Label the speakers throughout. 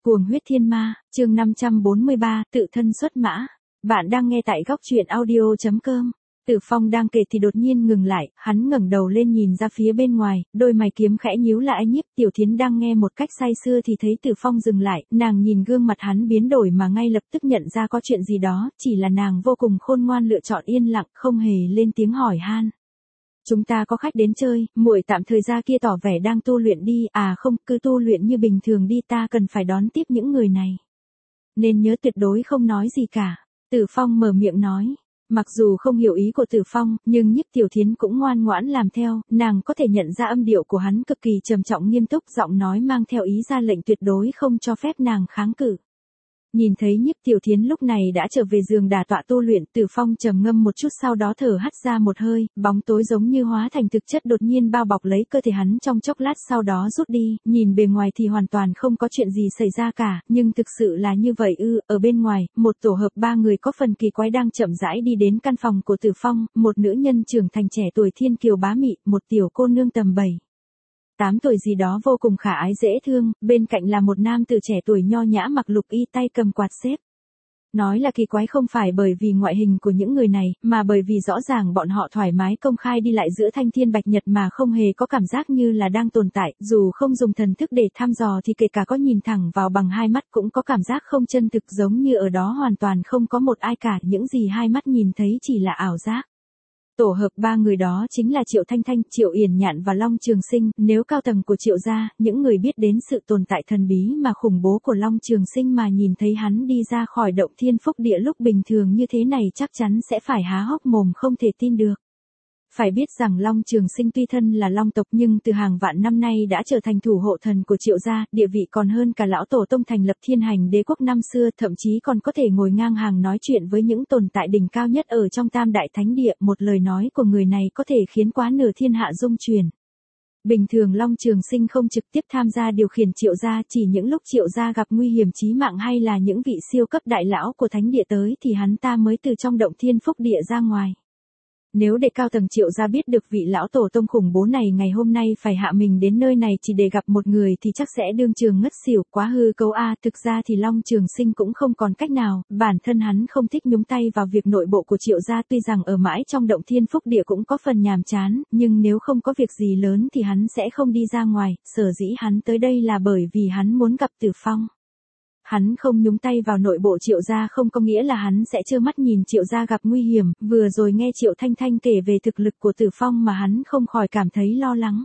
Speaker 1: Cuồng huyết thiên ma, chương 543, tự thân xuất mã. Bạn đang nghe tại góc truyện audio.com. Tử Phong đang kể thì đột nhiên ngừng lại, hắn ngẩng đầu lên nhìn ra phía bên ngoài, đôi mày kiếm khẽ nhíu lại. Nhiếp Tiểu Thiến đang nghe một cách say sưa thì thấy Tử Phong dừng lại, nàng nhìn gương mặt hắn biến đổi mà ngay lập tức nhận ra có chuyện gì đó, chỉ là nàng vô cùng khôn ngoan lựa chọn yên lặng, không hề lên tiếng hỏi han. Chúng ta có khách đến chơi, muội tạm thời ra kia tỏ vẻ đang tu luyện đi, à không, cứ tu luyện như bình thường đi, ta cần phải đón tiếp những người này. Nên nhớ tuyệt đối không nói gì cả. Tử Phong mở miệng nói. Mặc dù không hiểu ý của Tử Phong, nhưng Nhiếp Tiểu Thiến cũng ngoan ngoãn làm theo, nàng có thể nhận ra âm điệu của hắn cực kỳ trầm trọng nghiêm túc, giọng nói mang theo ý ra lệnh tuyệt đối không cho phép nàng kháng cự. Nhìn thấy Nhiếp Tiểu Thiến lúc này đã trở về giường đả tọa tu luyện, Tử Phong trầm ngâm một chút sau đó thở hắt ra một hơi, bóng tối giống như hóa thành thực chất đột nhiên bao bọc lấy cơ thể hắn trong chốc lát sau đó rút đi, nhìn bề ngoài thì hoàn toàn không có chuyện gì xảy ra cả, nhưng thực sự là như vậy ư? Ở bên ngoài, một tổ hợp 3 người có phần kỳ quái đang chậm rãi đi đến căn phòng của Tử Phong, một nữ nhân trưởng thành trẻ tuổi thiên kiều bá mị, một tiểu cô nương tầm 8 tuổi gì đó vô cùng khả ái dễ thương, bên cạnh là một nam tử trẻ tuổi nho nhã mặc lục y tay cầm quạt xếp. Nói là kỳ quái không phải bởi vì ngoại hình của những người này, mà bởi vì rõ ràng bọn họ thoải mái công khai đi lại giữa thanh thiên bạch nhật mà không hề có cảm giác như là đang tồn tại, dù không dùng thần thức để thăm dò thì kể cả có nhìn thẳng vào bằng hai mắt cũng có cảm giác không chân thực, giống như ở đó hoàn toàn không có một ai cả, những gì hai mắt nhìn thấy chỉ là ảo giác. Tổ hợp 3 người đó chính là Triệu Thanh Thanh, Triệu Yển Nhạn và Long Trường Sinh. Nếu cao tầng của Triệu gia, những người biết đến sự tồn tại thần bí mà khủng bố của Long Trường Sinh mà nhìn thấy hắn đi ra khỏi động thiên phúc địa lúc bình thường như thế này chắc chắn sẽ phải há hốc mồm không thể tin được. Phải biết rằng Long Trường Sinh tuy thân là Long tộc nhưng từ hàng vạn năm nay đã trở thành thủ hộ thần của Triệu gia, địa vị còn hơn cả lão tổ tông thành lập Thiên Hành Đế quốc năm xưa, thậm chí còn có thể ngồi ngang hàng nói chuyện với những tồn tại đỉnh cao nhất ở trong Tam Đại Thánh Địa, một lời nói của người này có thể khiến quá nửa thiên hạ rung chuyển. Bình thường Long Trường Sinh không trực tiếp tham gia điều khiển Triệu gia, chỉ những lúc Triệu gia gặp nguy hiểm chí mạng hay là những vị siêu cấp đại lão của Thánh Địa tới thì hắn ta mới từ trong động thiên phúc địa ra ngoài. Nếu để cao tầng Triệu gia biết được vị lão tổ tông khủng bố này ngày hôm nay phải hạ mình đến nơi này chỉ để gặp một người thì chắc sẽ đương trường ngất xỉu, quá hư cấu a. Thực ra thì Long Trường Sinh cũng không còn cách nào, bản thân hắn không thích nhúng tay vào việc nội bộ của Triệu gia, tuy rằng ở mãi trong động thiên phúc địa cũng có phần nhàm chán, nhưng nếu không có việc gì lớn thì hắn sẽ không đi ra ngoài, sở dĩ hắn tới đây là bởi vì hắn muốn gặp Tử Phong. Hắn không nhúng tay vào nội bộ Triệu gia không có nghĩa là hắn sẽ trơ mắt nhìn Triệu gia gặp nguy hiểm, vừa rồi nghe Triệu Thanh Thanh kể về thực lực của Tử Phong mà hắn không khỏi cảm thấy lo lắng.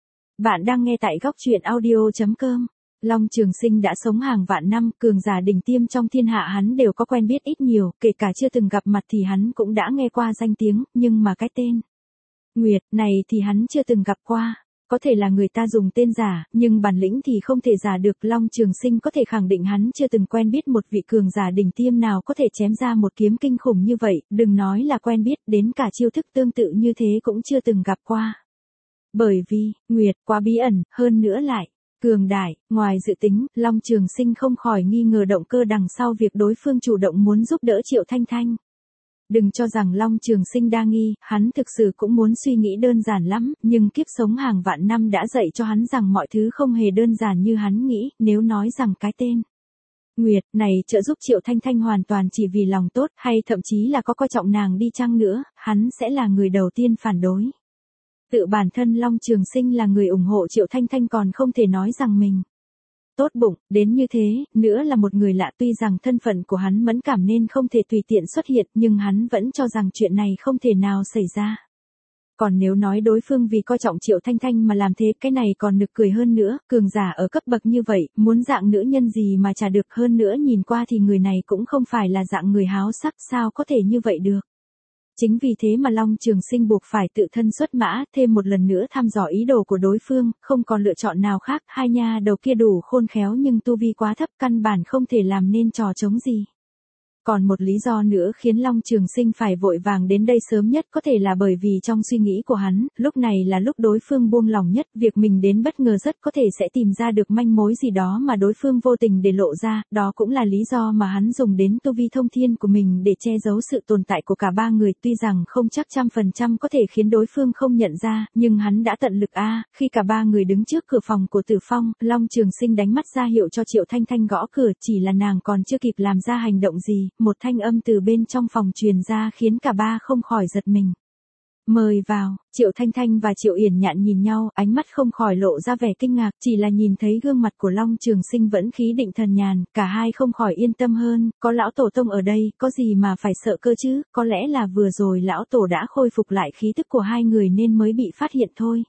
Speaker 1: Bạn đang nghe tại góc truyện audio.com. Long Trường Sinh đã sống hàng vạn năm, cường giả đỉnh tiêm trong thiên hạ hắn đều có quen biết ít nhiều, kể cả chưa từng gặp mặt thì hắn cũng đã nghe qua danh tiếng, nhưng mà cái tên Nguyệt này thì hắn chưa từng gặp qua. Có thể là người ta dùng tên giả, nhưng bản lĩnh thì không thể giả được. Long Trường Sinh có thể khẳng định hắn chưa từng quen biết một vị cường giả đỉnh tiêm nào có thể chém ra một kiếm kinh khủng như vậy, đừng nói là quen biết, đến cả chiêu thức tương tự như thế cũng chưa từng gặp qua. Bởi vì, Nguyệt quá bí ẩn, hơn nữa lại cường đại, ngoài dự tính, Long Trường Sinh không khỏi nghi ngờ động cơ đằng sau việc đối phương chủ động muốn giúp đỡ Triệu Thanh Thanh. Đừng cho rằng Long Trường Sinh đa nghi, hắn thực sự cũng muốn suy nghĩ đơn giản lắm, nhưng kiếp sống hàng vạn năm đã dạy cho hắn rằng mọi thứ không hề đơn giản như hắn nghĩ, nếu nói rằng cái tên Nguyệt này trợ giúp Triệu Thanh Thanh hoàn toàn chỉ vì lòng tốt, hay thậm chí là có coi trọng nàng đi chăng nữa, hắn sẽ là người đầu tiên phản đối. Tự bản thân Long Trường Sinh là người ủng hộ Triệu Thanh Thanh còn không thể nói rằng mình tốt bụng, đến như thế, nữa là một người lạ, tuy rằng thân phận của hắn mẫn cảm nên không thể tùy tiện xuất hiện, nhưng hắn vẫn cho rằng chuyện này không thể nào xảy ra. Còn nếu nói đối phương vì coi trọng Triệu Thanh Thanh mà làm thế, cái này còn nực cười hơn nữa, cường giả ở cấp bậc như vậy, muốn dạng nữ nhân gì mà trả được, hơn nữa nhìn qua thì người này cũng không phải là dạng người háo sắc, sao có thể như vậy được. Chính vì thế mà Long Trường Sinh buộc phải tự thân xuất mã, thêm một lần nữa thăm dò ý đồ của đối phương, không còn lựa chọn nào khác, hai nha đầu kia đủ khôn khéo nhưng tu vi quá thấp, căn bản không thể làm nên trò trống gì. Còn một lý do nữa khiến Long Trường Sinh phải vội vàng đến đây sớm nhất có thể là bởi vì trong suy nghĩ của hắn, lúc này là lúc đối phương buông lòng nhất, việc mình đến bất ngờ rất có thể sẽ tìm ra được manh mối gì đó mà đối phương vô tình để lộ ra, đó cũng là lý do mà hắn dùng đến tu vi thông thiên của mình để che giấu sự tồn tại của cả ba người, tuy rằng không chắc 100% có thể khiến đối phương không nhận ra, nhưng hắn đã tận lực khi cả ba người đứng trước cửa phòng của Tử Phong, Long Trường Sinh đánh mắt ra hiệu cho Triệu Thanh Thanh gõ cửa, chỉ là nàng còn chưa kịp làm ra hành động gì, một thanh âm từ bên trong phòng truyền ra khiến cả ba không khỏi giật mình. Mời vào, Triệu Thanh Thanh và Triệu Yển Nhạn nhìn nhau, ánh mắt không khỏi lộ ra vẻ kinh ngạc, chỉ là nhìn thấy gương mặt của Long Trường Sinh vẫn khí định thần nhàn, cả hai không khỏi yên tâm hơn, có lão tổ tông ở đây, có gì mà phải sợ cơ chứ, có lẽ là vừa rồi lão tổ đã khôi phục lại khí tức của hai người nên mới bị phát hiện thôi.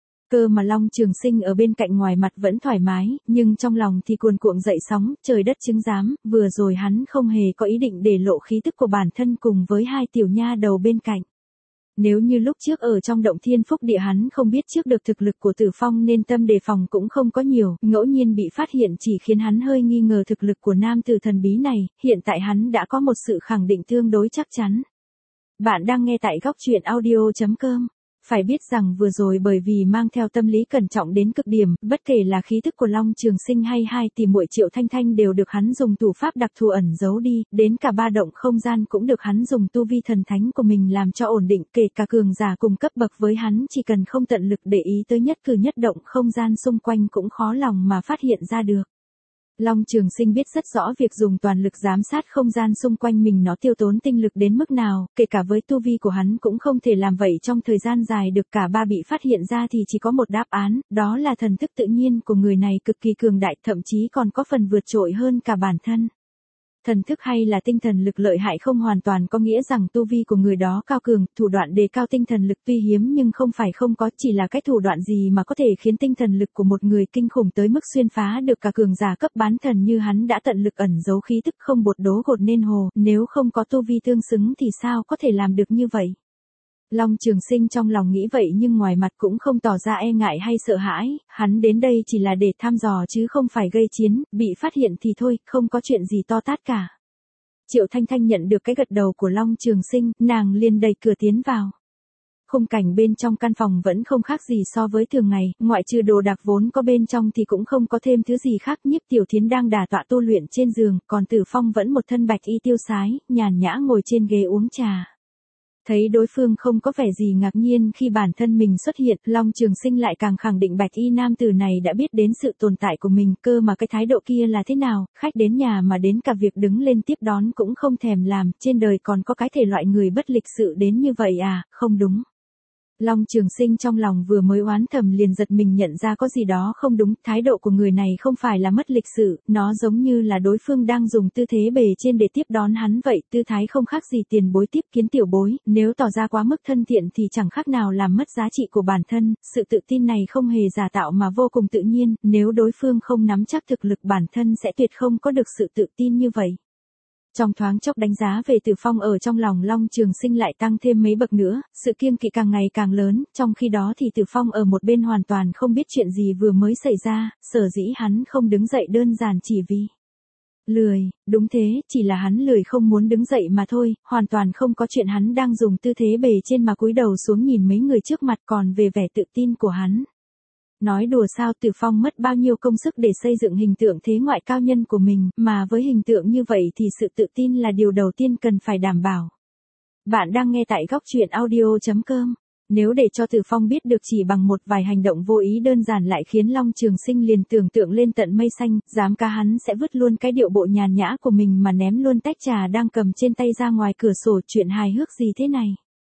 Speaker 1: Cơ mà Long Trường Sinh ở bên cạnh ngoài mặt vẫn thoải mái, nhưng trong lòng thì cuồn cuộn dậy sóng, trời đất chứng giám, vừa rồi hắn không hề có ý định để lộ khí tức của bản thân cùng với hai tiểu nha đầu bên cạnh. Nếu như lúc trước ở trong động Thiên Phúc Địa hắn không biết trước được thực lực của Tử Phong nên tâm đề phòng cũng không có nhiều, ngẫu nhiên bị phát hiện chỉ khiến hắn hơi nghi ngờ thực lực của nam tử thần bí này, hiện tại hắn đã có một sự khẳng định tương đối chắc chắn. Bạn đang nghe tại góc truyện audio.com. Phải biết rằng vừa rồi bởi vì mang theo tâm lý cẩn trọng đến cực điểm, bất kể là khí tức của Long Trường Sinh hay hai tỷ muội Triệu Thanh Thanh đều được hắn dùng thủ pháp đặc thù ẩn giấu đi, đến cả ba động không gian cũng được hắn dùng tu vi thần thánh của mình làm cho ổn định, kể cả cường giả cùng cấp bậc với hắn chỉ cần không tận lực để ý tới nhất cử nhất động không gian xung quanh cũng khó lòng mà phát hiện ra được. Long Trường Sinh biết rất rõ việc dùng toàn lực giám sát không gian xung quanh mình nó tiêu tốn tinh lực đến mức nào, kể cả với tu vi của hắn cũng không thể làm vậy trong thời gian dài được, cả ba bị phát hiện ra thì chỉ có một đáp án, đó là thần thức tự nhiên của người này cực kỳ cường đại, thậm chí còn có phần vượt trội hơn cả bản thân. Thần thức hay là tinh thần lực lợi hại không hoàn toàn có nghĩa rằng tu vi của người đó cao cường, thủ đoạn đề cao tinh thần lực tuy hiếm nhưng không phải không có, chỉ là cái thủ đoạn gì mà có thể khiến tinh thần lực của một người kinh khủng tới mức xuyên phá được cả cường giả cấp bán thần như hắn đã tận lực ẩn giấu khí tức không bột đố gột nên hồ, nếu không có tu vi tương xứng thì sao có thể làm được như vậy. Long Trường Sinh trong lòng nghĩ vậy nhưng ngoài mặt cũng không tỏ ra e ngại hay sợ hãi, hắn đến đây chỉ là để thăm dò chứ không phải gây chiến, bị phát hiện thì thôi, không có chuyện gì to tát cả. Triệu Thanh Thanh nhận được cái gật đầu của Long Trường Sinh, nàng liền đẩy cửa tiến vào. Khung cảnh bên trong căn phòng vẫn không khác gì so với thường ngày, ngoại trừ đồ đạc vốn có bên trong thì cũng không có thêm thứ gì khác. Nhiếp Tiểu Thiến đang đả tọa tu luyện trên giường, còn Tử Phong vẫn một thân bạch y tiêu sái, nhàn nhã ngồi trên ghế uống trà. Thấy đối phương không có vẻ gì ngạc nhiên khi bản thân mình xuất hiện, Long Trường Sinh lại càng khẳng định bạch y nam tử này đã biết đến sự tồn tại của mình, cơ mà cái thái độ kia là thế nào, khách đến nhà mà đến cả việc đứng lên tiếp đón cũng không thèm làm, trên đời còn có cái thể loại người bất lịch sự đến như vậy à, không đúng. Long Trường Sinh trong lòng vừa mới oán thầm liền giật mình nhận ra có gì đó không đúng, thái độ của người này không phải là mất lịch sự, nó giống như là đối phương đang dùng tư thế bề trên để tiếp đón hắn vậy, tư thái không khác gì tiền bối tiếp kiến tiểu bối, nếu tỏ ra quá mức thân thiện thì chẳng khác nào làm mất giá trị của bản thân, sự tự tin này không hề giả tạo mà vô cùng tự nhiên, nếu đối phương không nắm chắc thực lực bản thân sẽ tuyệt không có được sự tự tin như vậy. Trong thoáng chốc đánh giá về Tử Phong ở trong lòng Long Trường Sinh lại tăng thêm mấy bậc nữa, sự kiêng kỵ càng ngày càng lớn, trong khi đó thì Tử Phong ở một bên hoàn toàn không biết chuyện gì vừa mới xảy ra, sở dĩ hắn không đứng dậy đơn giản chỉ vì lười, đúng thế, chỉ là hắn lười không muốn đứng dậy mà thôi, hoàn toàn không có chuyện hắn đang dùng tư thế bề trên mà cúi đầu xuống nhìn mấy người trước mặt, còn về vẻ tự tin của hắn. Nói đùa sao, Tử Phong mất bao nhiêu công sức để xây dựng hình tượng thế ngoại cao nhân của mình, mà với hình tượng như vậy thì sự tự tin là điều đầu tiên cần phải đảm bảo. Bạn đang nghe tại góc truyện audio.com. Nếu để cho Tử Phong biết được chỉ bằng một vài hành động vô ý đơn giản lại khiến Long Trường Sinh liền tưởng tượng lên tận mây xanh, dám ca hắn sẽ vứt luôn cái điệu bộ nhàn nhã của mình mà ném luôn tách trà đang cầm trên tay ra ngoài cửa sổ, chuyện hài hước gì thế này.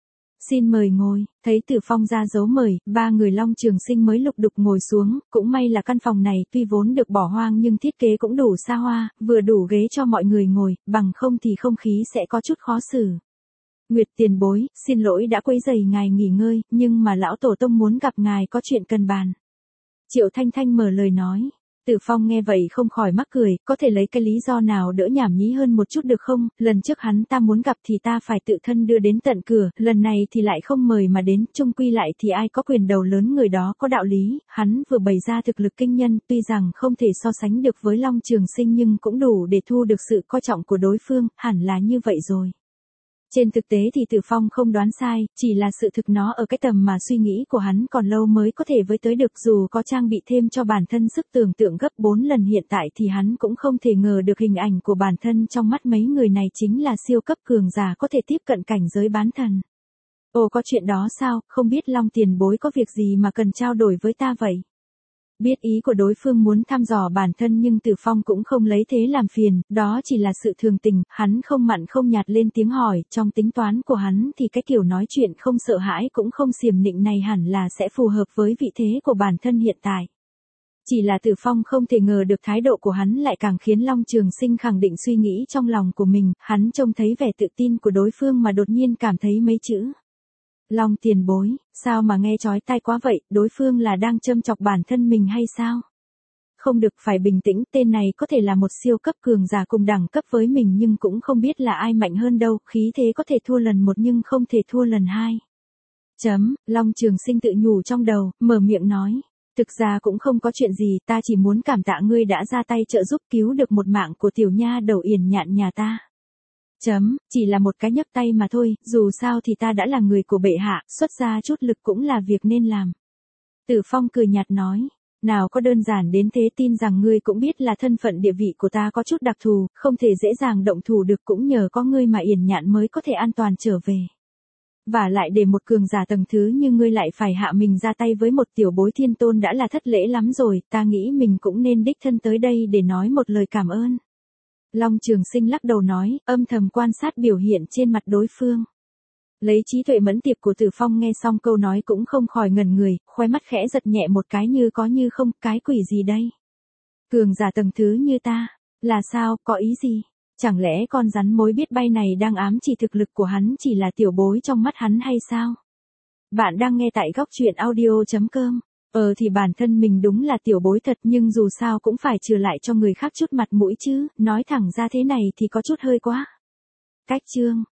Speaker 1: Xin mời ngồi, thấy Tử Phong ra dấu mời, ba người Long Trường Sinh mới lục đục ngồi xuống, cũng may là căn phòng này tuy vốn được bỏ hoang nhưng thiết kế cũng đủ xa hoa, vừa đủ ghế cho mọi người ngồi, bằng không thì không khí sẽ có chút khó xử. Nguyệt tiền bối, xin lỗi đã quấy rầy ngài nghỉ ngơi, nhưng mà lão tổ tông muốn gặp ngài có chuyện cần bàn. Triệu Thanh Thanh mở lời nói. Tử Phong nghe vậy không khỏi mắc cười, có thể lấy cái lý do nào đỡ nhảm nhí hơn một chút được không, lần trước hắn ta muốn gặp thì ta phải tự thân đưa đến tận cửa, lần này thì lại không mời mà đến, chung quy lại thì ai có quyền đầu lớn người đó có đạo lý, hắn vừa bày ra thực lực kinh nhân, tuy rằng không thể so sánh được với Long Trường Sinh nhưng cũng đủ để thu được sự coi trọng của đối phương, hẳn là như vậy rồi. Trên thực tế thì Tử Phong không đoán sai, chỉ là sự thực nó ở cái tầm mà suy nghĩ của hắn còn lâu mới có thể với tới được, dù có trang bị thêm cho bản thân sức tưởng tượng gấp 4 lần hiện tại thì hắn cũng không thể ngờ được hình ảnh của bản thân trong mắt mấy người này chính là siêu cấp cường giả có thể tiếp cận cảnh giới bán thần. Ồ, có chuyện đó sao, không biết Long tiền bối có việc gì mà cần trao đổi với ta vậy? Biết ý của đối phương muốn thăm dò bản thân nhưng Tử Phong cũng không lấy thế làm phiền, đó chỉ là sự thường tình, hắn không mặn không nhạt lên tiếng hỏi, trong tính toán của hắn thì cái kiểu nói chuyện không sợ hãi cũng không xiểm nịnh này hẳn là sẽ phù hợp với vị thế của bản thân hiện tại. Chỉ là Tử Phong không thể ngờ được thái độ của hắn lại càng khiến Long Trường Sinh khẳng định suy nghĩ trong lòng của mình, hắn trông thấy vẻ tự tin của đối phương mà đột nhiên cảm thấy mấy chữ. Long tiền bối, sao mà nghe chói tai quá vậy, đối phương là đang châm chọc bản thân mình hay sao? Không được, phải bình tĩnh, tên này có thể là một siêu cấp cường giả cùng đẳng cấp với mình nhưng cũng không biết là ai mạnh hơn đâu, khí thế có thể thua lần một nhưng không thể thua lần hai. Long Trường Sinh tự nhủ trong đầu, mở miệng nói. Thực ra cũng không có chuyện gì, ta chỉ muốn cảm tạ ngươi đã ra tay trợ giúp cứu được một mạng của tiểu nha đầu Yển Nhạn nhà ta. Chỉ là một cái nhấc tay mà thôi, dù sao thì ta đã là người của bệ hạ, xuất ra chút lực cũng là việc nên làm. Tử Phong cười nhạt nói, nào có đơn giản đến thế, tin rằng ngươi cũng biết là thân phận địa vị của ta có chút đặc thù, không thể dễ dàng động thủ được, cũng nhờ có ngươi mà Yển Nhạn mới có thể an toàn trở về. Và lại để một cường giả tầng thứ như ngươi lại phải hạ mình ra tay với một tiểu bối thiên tôn đã là thất lễ lắm rồi, ta nghĩ mình cũng nên đích thân tới đây để nói một lời cảm ơn. Long Trường Sinh lắc đầu nói, âm thầm quan sát biểu hiện trên mặt đối phương. Lấy trí tuệ mẫn tiệp của Tử Phong nghe xong câu nói cũng không khỏi ngẩn người, khóe mắt khẽ giật nhẹ một cái như có như không, cái quỷ gì đây? Cường giả tầng thứ như ta, là sao, có ý gì? Chẳng lẽ con rắn mối biết bay này đang ám chỉ thực lực của hắn chỉ là tiểu bối trong mắt hắn hay sao? Bạn đang nghe tại góc truyện audio.com. Thì bản thân mình đúng là tiểu bối thật nhưng dù sao cũng phải trừ lại cho người khác chút mặt mũi chứ, nói thẳng ra thế này thì có chút hơi quá. Cách chương